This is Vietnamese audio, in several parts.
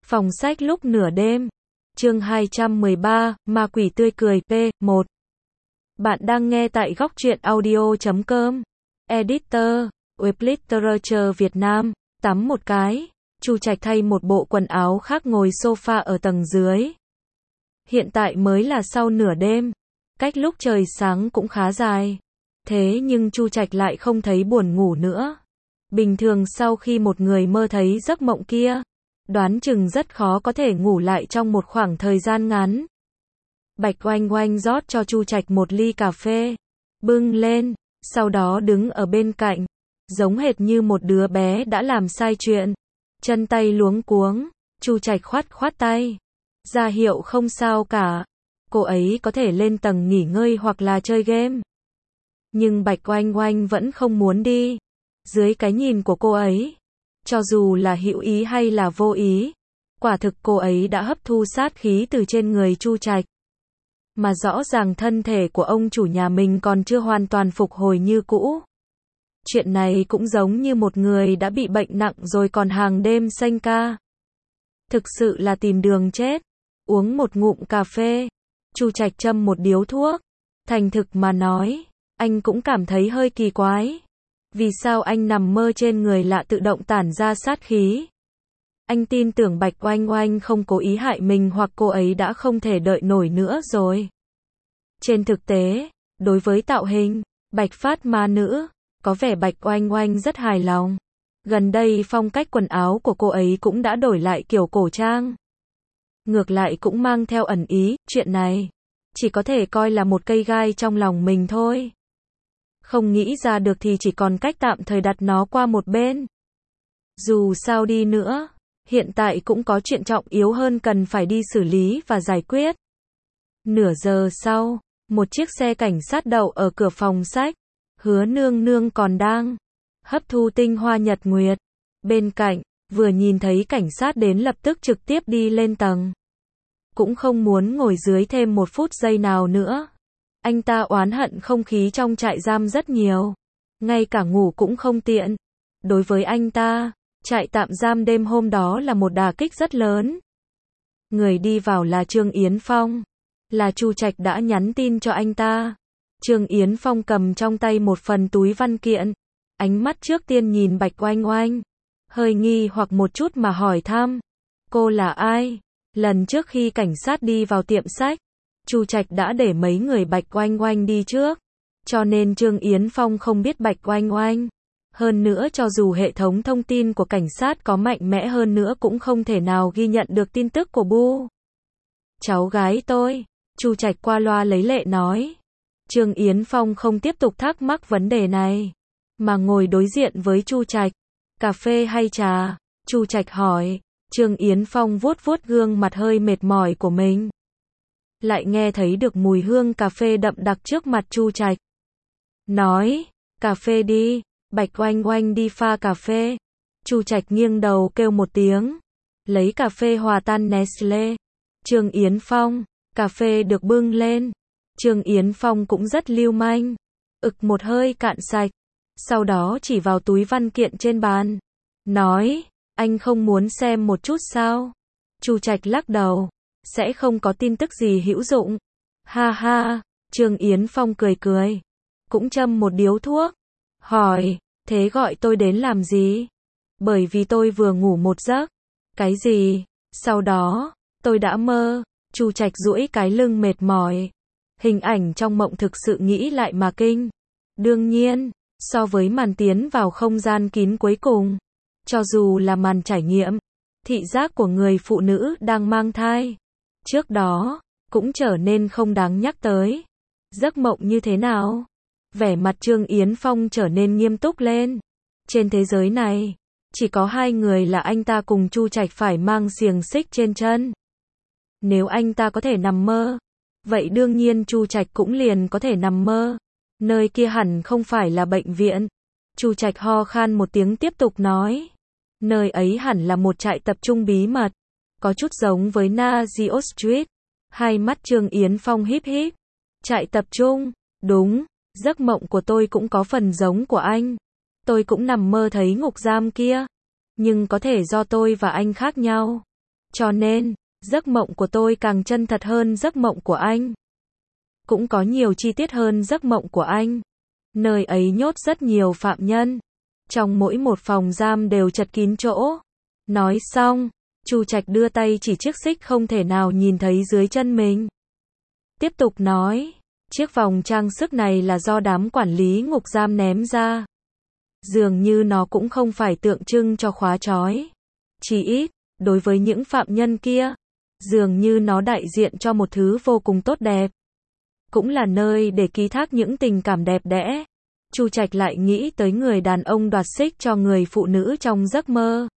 Phòng sách lúc nửa đêm. Chương 213, Ma quỷ tươi cười P1. Bạn đang nghe tại góc truyện audio.com. Editor, Web Literature Việt Nam. Tắm một cái. Chu Trạch thay một bộ quần áo khác ngồi sofa ở tầng dưới. Hiện tại mới là sau nửa đêm. Cách lúc trời sáng cũng khá dài. Thế nhưng Chu Trạch lại không thấy buồn ngủ nữa. Bình thường sau khi một người mơ thấy giấc mộng kia, đoán chừng rất khó có thể ngủ lại trong một khoảng thời gian ngắn. Bạch Oanh Oanh rót cho Chu Trạch một ly cà phê, bưng lên, sau đó đứng ở bên cạnh, giống hệt như một đứa bé đã làm sai chuyện. Chân tay luống cuống, Chu Trạch khoát khoát tay, ra hiệu không sao cả. Cô ấy có thể lên tầng nghỉ ngơi hoặc là chơi game. Nhưng Bạch Oanh Oanh vẫn không muốn đi. Dưới cái nhìn của cô ấy, cho dù là hữu ý hay là vô ý, quả thực cô ấy đã hấp thu sát khí từ trên người Chu Trạch. Mà rõ ràng thân thể của ông chủ nhà mình còn chưa hoàn toàn phục hồi như cũ. Chuyện này cũng giống như một người đã bị bệnh nặng rồi còn hàng đêm xanh ca. Thực sự là tìm đường chết. Uống một ngụm cà phê, Chu Trạch châm một điếu thuốc. Thành thực mà nói, anh cũng cảm thấy hơi kỳ quái. Vì sao anh nằm mơ trên người lạ tự động tản ra sát khí? Anh tin tưởng Bạch Oanh Oanh không cố ý hại mình hoặc cô ấy đã không thể đợi nổi nữa rồi. Trên thực tế, đối với tạo hình, Bạch Phát ma nữ, có vẻ Bạch Oanh Oanh rất hài lòng. Gần đây phong cách quần áo của cô ấy cũng đã đổi lại kiểu cổ trang. Ngược lại cũng mang theo ẩn ý, chuyện này chỉ có thể coi là một cây gai trong lòng mình thôi. Không nghĩ ra được thì chỉ còn cách tạm thời đặt nó qua một bên. Dù sao đi nữa, hiện tại cũng có chuyện trọng yếu hơn cần phải đi xử lý và giải quyết. Nửa giờ sau, một chiếc xe cảnh sát đậu ở cửa phòng sách. Hứa Nương Nương còn đang hấp thu tinh hoa nhật nguyệt. Bên cạnh, vừa nhìn thấy cảnh sát đến lập tức trực tiếp đi lên tầng. Cũng không muốn ngồi dưới thêm một phút giây nào nữa. Anh ta oán hận không khí trong trại giam rất nhiều. Ngay cả ngủ cũng không tiện. Đối với anh ta, trại tạm giam đêm hôm đó là một đả kích rất lớn. Người đi vào là Trương Yến Phong. Là Chu Trạch đã nhắn tin cho anh ta. Trương Yến Phong cầm trong tay một phần túi văn kiện. Ánh mắt trước tiên nhìn Bạch Oanh Oanh. Hơi nghi hoặc một chút mà hỏi thăm. Cô là ai? Lần trước khi cảnh sát đi vào tiệm sách, Chu Trạch đã để mấy người Bạch Oanh Oanh đi trước. Cho nên Trương Yến Phong không biết Bạch Oanh Oanh. Hơn nữa cho dù hệ thống thông tin của cảnh sát có mạnh mẽ hơn nữa cũng không thể nào ghi nhận được tin tức của Bu. Cháu gái tôi, Chu Trạch qua loa lấy lệ nói. Trương Yến Phong không tiếp tục thắc mắc vấn đề này, mà ngồi đối diện với Chu Trạch. Cà phê hay trà? Chu Trạch hỏi. Trương Yến Phong vuốt vuốt gương mặt hơi mệt mỏi của mình. Lại nghe thấy được mùi hương cà phê đậm đặc trước mặt Chu Trạch. Nói, cà phê đi, Bạch Oanh Oanh đi pha cà phê. Chu Trạch nghiêng đầu kêu một tiếng. Lấy cà phê hòa tan Nestle. Trương Yến Phong, cà phê được bưng lên. Trương Yến Phong cũng rất lưu manh. Ực một hơi cạn sạch. Sau đó chỉ vào túi văn kiện trên bàn. Nói, anh không muốn xem một chút sao? Chu Trạch lắc đầu. Sẽ không có tin tức gì hữu dụng. Ha ha, Trương Yến Phong cười cười. Cũng châm một điếu thuốc. Hỏi, thế gọi tôi đến làm gì? Bởi vì tôi vừa ngủ một giấc. Cái gì? Sau đó, tôi đã mơ. Chu Trạch duỗi cái lưng mệt mỏi. Hình ảnh trong mộng thực sự nghĩ lại mà kinh. Đương nhiên, so với màn tiến vào không gian kín cuối cùng, cho dù là màn trải nghiệm, thị giác của người phụ nữ đang mang thai, trước đó, cũng trở nên không đáng nhắc tới. Giấc mộng như thế nào? Vẻ mặt Trương Yến Phong trở nên nghiêm túc lên. Trên thế giới này, chỉ có hai người là anh ta cùng Chu Trạch phải mang xiềng xích trên chân. Nếu anh ta có thể nằm mơ, vậy đương nhiên Chu Trạch cũng liền có thể nằm mơ. Nơi kia hẳn không phải là bệnh viện. Chu Trạch ho khan một tiếng tiếp tục nói. Nơi ấy hẳn là một trại tập trung bí mật. Có chút giống với Nazio Street. Hai mắt Trương Yến Phong híp híp. Trại tập trung, đúng. Giấc mộng của tôi cũng có phần giống của anh. Tôi cũng nằm mơ thấy ngục giam kia. Nhưng có thể do tôi và anh khác nhau. Cho nên, giấc mộng của tôi càng chân thật hơn giấc mộng của anh. Cũng có nhiều chi tiết hơn giấc mộng của anh. Nơi ấy nhốt rất nhiều phạm nhân. Trong mỗi một phòng giam đều chật kín chỗ. Nói xong, Chu Trạch đưa tay chỉ chiếc xích không thể nào nhìn thấy dưới chân mình. Tiếp tục nói, chiếc vòng trang sức này là do đám quản lý ngục giam ném ra. Dường như nó cũng không phải tượng trưng cho khóa trói. Chỉ ít, đối với những phạm nhân kia, dường như nó đại diện cho một thứ vô cùng tốt đẹp. Cũng là nơi để ký thác những tình cảm đẹp đẽ. Chu Trạch lại nghĩ tới người đàn ông đoạt xích cho người phụ nữ trong giấc mơ.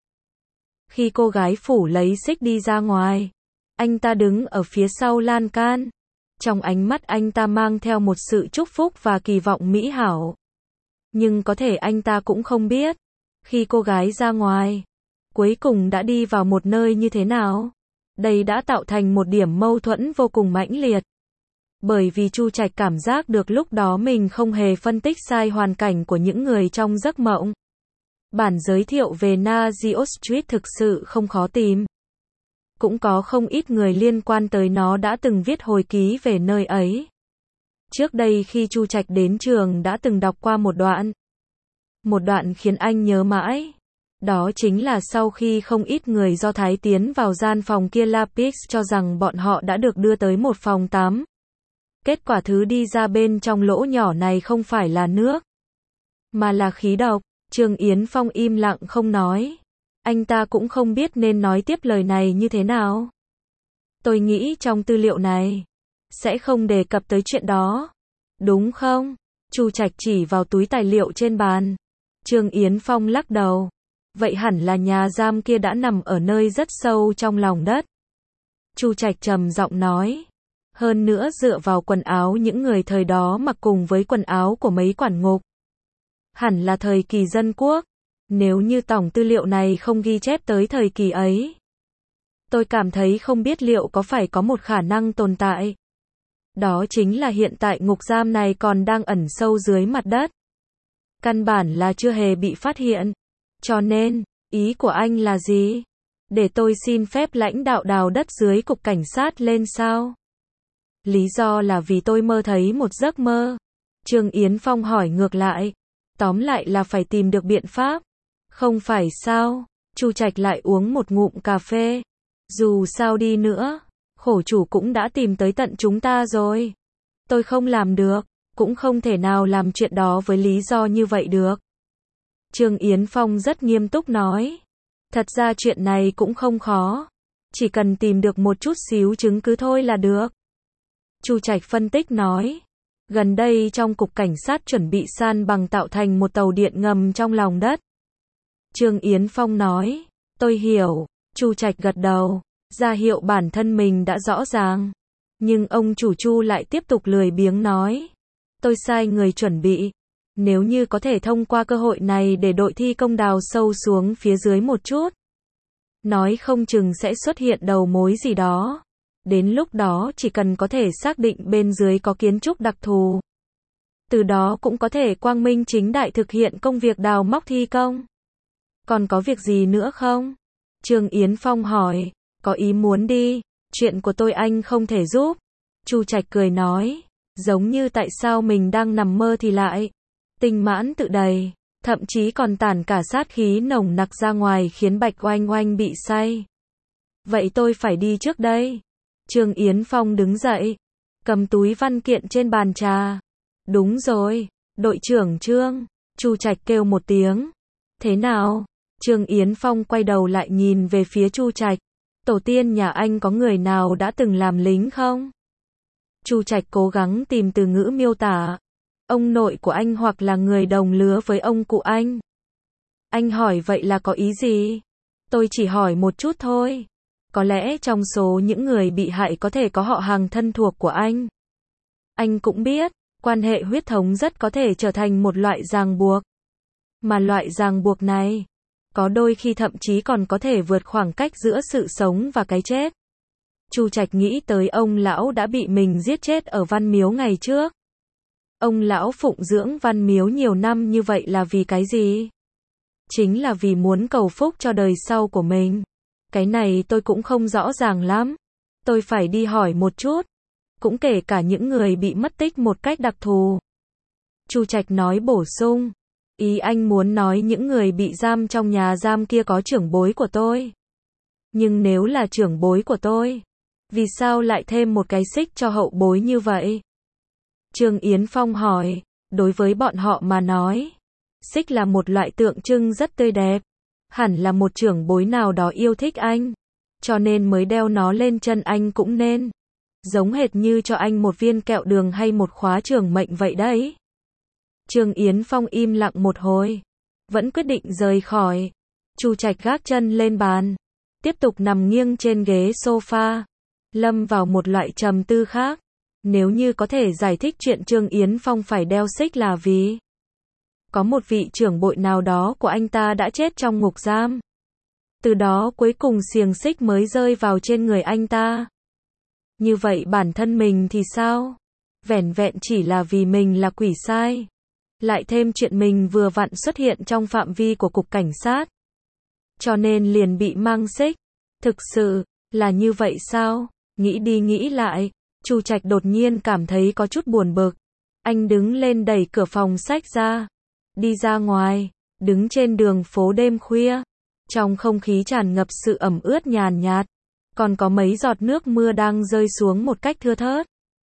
Khi cô gái phủ lấy xích đi ra ngoài, anh ta đứng ở phía sau lan can. Trong ánh mắt anh ta mang theo một sự chúc phúc và kỳ vọng mỹ hảo. Nhưng có thể anh ta cũng không biết, khi cô gái ra ngoài, cuối cùng đã đi vào một nơi như thế nào. Đây đã tạo thành một điểm mâu thuẫn vô cùng mãnh liệt. Bởi vì Chu Trạch cảm giác được lúc đó mình không hề phân tích sai hoàn cảnh của những người trong giấc mộng. Bản giới thiệu về Nazi Street thực sự không khó tìm. Cũng có không ít người liên quan tới nó đã từng viết hồi ký về nơi ấy. Trước đây khi Chu Trạch đến trường đã từng đọc qua một đoạn. Một đoạn khiến anh nhớ mãi. Đó chính là sau khi không ít người Do Thái tiến vào gian phòng kia, Lapix cho rằng bọn họ đã được đưa tới một phòng tắm. Kết quả thứ đi ra bên trong lỗ nhỏ này không phải là nước, mà là khí độc. Trương Yến Phong im lặng không nói. Anh ta cũng không biết nên nói tiếp lời này như thế nào. Tôi nghĩ trong tư liệu này sẽ không đề cập tới chuyện đó. Đúng không? Chu Trạch chỉ vào túi tài liệu trên bàn. Trương Yến Phong lắc đầu. Vậy hẳn là nhà giam kia đã nằm ở nơi rất sâu trong lòng đất. Chu Trạch trầm giọng nói. Hơn nữa dựa vào quần áo những người thời đó mặc cùng với quần áo của mấy quản ngục, hẳn là thời kỳ dân quốc. Nếu như tổng tư liệu này không ghi chép tới thời kỳ ấy, tôi cảm thấy không biết liệu có phải có một khả năng tồn tại. Đó chính là hiện tại ngục giam này còn đang ẩn sâu dưới mặt đất. Căn bản là chưa hề bị phát hiện. Cho nên, ý của anh là gì? Để tôi xin phép lãnh đạo đào đất dưới cục cảnh sát lên sao? Lý do là vì tôi mơ thấy một giấc mơ. Trương Yến Phong hỏi ngược lại. Tóm lại là phải tìm được biện pháp. Không phải sao? Chu Trạch lại uống một ngụm cà phê. Dù sao đi nữa, khổ chủ cũng đã tìm tới tận chúng ta rồi. Tôi không làm được, cũng không thể nào làm chuyện đó với lý do như vậy được. Trương Yến Phong rất nghiêm túc nói. Thật ra chuyện này cũng không khó. Chỉ cần tìm được một chút xíu chứng cứ thôi là được. Chu Trạch phân tích nói. Gần đây trong cục cảnh sát chuẩn bị san bằng tạo thành một tàu điện ngầm trong lòng đất. Trương Yến Phong nói. Tôi hiểu. Chu Trạch gật đầu, ra hiệu bản thân mình đã rõ ràng. Nhưng ông chủ Chu lại tiếp tục lười biếng nói. Tôi sai người chuẩn bị. Nếu như có thể thông qua cơ hội này để đội thi công đào sâu xuống phía dưới một chút, nói không chừng sẽ xuất hiện đầu mối gì đó. Đến lúc đó chỉ cần có thể xác định bên dưới có kiến trúc đặc thù, từ đó cũng có thể quang minh chính đại thực hiện công việc đào móc thi công. Còn có việc gì nữa không? Trương Yến Phong hỏi. Có ý muốn đi, chuyện của tôi anh không thể giúp. Chu Trạch cười nói. Giống như tại sao mình đang nằm mơ thì lại tinh mãn tự đầy, thậm chí còn tản cả sát khí nồng nặc ra ngoài khiến Bạch Oanh Oanh bị say. Vậy tôi phải đi trước đây. Trương Yến Phong đứng dậy, cầm túi văn kiện trên bàn trà. Đúng rồi, đội trưởng Trương. Chu Trạch kêu một tiếng. Thế nào? Trương Yến Phong quay đầu lại nhìn về phía Chu Trạch. Tổ tiên nhà anh có người nào đã từng làm lính không? Chu Trạch cố gắng tìm từ ngữ miêu tả. Ông nội của anh hoặc là người đồng lứa với ông cụ anh. Anh hỏi vậy là có ý gì? Tôi chỉ hỏi một chút thôi. Có lẽ trong số những người bị hại có thể có họ hàng thân thuộc của anh. Anh cũng biết, quan hệ huyết thống rất có thể trở thành một loại ràng buộc. Mà loại ràng buộc này, có đôi khi thậm chí còn có thể vượt khoảng cách giữa sự sống và cái chết. Chu Trạch nghĩ tới ông lão đã bị mình giết chết ở Văn Miếu ngày trước. Ông lão phụng dưỡng Văn Miếu nhiều năm như vậy là vì cái gì? Chính là vì muốn cầu phúc cho đời sau của mình. Cái này tôi cũng không rõ ràng lắm. Tôi phải đi hỏi một chút. Cũng kể cả những người bị mất tích một cách đặc thù. Chu Trạch nói bổ sung. Ý anh muốn nói những người bị giam trong nhà giam kia có trưởng bối của tôi. Nhưng nếu là trưởng bối của tôi, vì sao lại thêm một cái xích cho hậu bối như vậy? Trương Yến Phong hỏi, đối với bọn họ mà nói, xích là một loại tượng trưng rất tươi đẹp. Hẳn là một trưởng bối nào đó yêu thích anh, cho nên mới đeo nó lên chân anh cũng nên. Giống hệt như cho anh một viên kẹo đường hay một khóa trường mệnh vậy đấy. Trương Yến Phong im lặng một hồi, vẫn quyết định rời khỏi. Chu Trạch gác chân lên bàn, tiếp tục nằm nghiêng trên ghế sofa, lâm vào một loại trầm tư khác. Nếu như có thể giải thích chuyện Trương Yến Phong phải đeo xích là vì có một vị trưởng bối nào đó của anh ta đã chết trong ngục giam. Từ đó cuối cùng xiềng xích mới rơi vào trên người anh ta. Như vậy bản thân mình thì sao? Vẻn vẹn chỉ là vì mình là quỷ sai. Lại thêm chuyện mình vừa vặn xuất hiện trong phạm vi của cục cảnh sát. Cho nên liền bị mang xích. Thực sự là như vậy sao? Nghĩ đi nghĩ lại, Chu Trạch đột nhiên cảm thấy có chút buồn bực. Anh đứng lên đẩy cửa phòng sách ra. Đi ra ngoài, đứng trên đường phố đêm khuya. Trong không khí tràn ngập sự ẩm ướt nhàn nhạt. Còn có mấy giọt nước mưa đang rơi xuống một cách thưa thớt.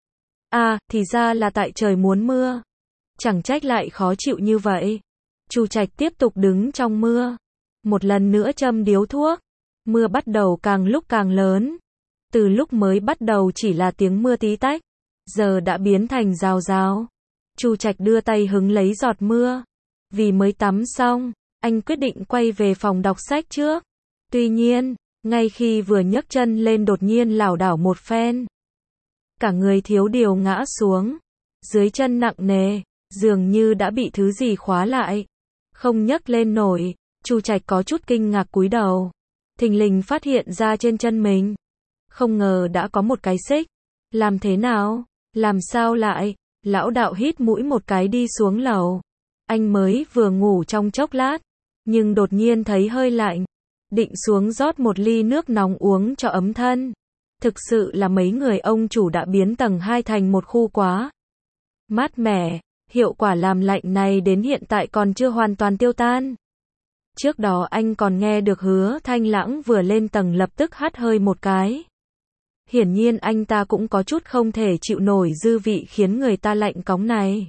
À, thì ra là tại trời muốn mưa. Chẳng trách lại khó chịu như vậy. Chu Trạch tiếp tục đứng trong mưa. Một lần nữa châm điếu thuốc. Mưa bắt đầu càng lúc càng lớn. Từ lúc mới bắt đầu chỉ là tiếng mưa tí tách, giờ đã biến thành rào rào. Chu Trạch đưa tay hứng lấy giọt mưa. Vì mới tắm xong, anh quyết định quay về phòng đọc sách trước. Tuy nhiên, ngay khi vừa nhấc chân lên đột nhiên lảo đảo một phen. Cả người thiếu điều ngã xuống. Dưới chân nặng nề, dường như đã bị thứ gì khóa lại. Không nhấc lên nổi, Chu Trạch có chút kinh ngạc cúi đầu. Thình lình phát hiện ra trên chân mình. Không ngờ đã có một cái xích. Làm thế nào? Làm sao lại? Lão đạo hít mũi một cái đi xuống lầu. Anh mới vừa ngủ trong chốc lát, nhưng đột nhiên thấy hơi lạnh. Định xuống rót một ly nước nóng uống cho ấm thân. Thực sự là mấy người ông chủ đã biến tầng 2 thành một khu quá mát mẻ. Hiệu quả làm lạnh này đến hiện tại còn chưa hoàn toàn tiêu tan. Trước đó anh còn nghe được Hứa Thanh Lãng vừa lên tầng lập tức hắt hơi một cái. Hiển nhiên anh ta cũng có chút không thể chịu nổi dư vị khiến người ta lạnh cóng này.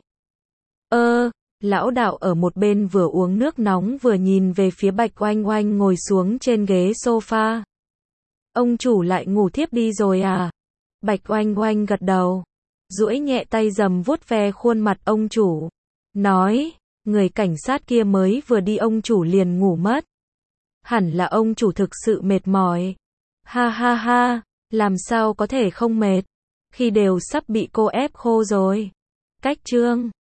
Lão đạo ở một bên vừa uống nước nóng vừa nhìn về phía Bạch Oanh Oanh ngồi xuống trên ghế sofa. Ông chủ lại ngủ thiếp đi rồi à? Bạch Oanh Oanh gật đầu, duỗi nhẹ tay dầm vuốt ve khuôn mặt ông chủ. Nói, người cảnh sát kia mới vừa đi ông chủ liền ngủ mất. Hẳn là ông chủ thực sự mệt mỏi. Ha ha ha, làm sao có thể không mệt, khi đều sắp bị cô ép khô rồi. Cách chương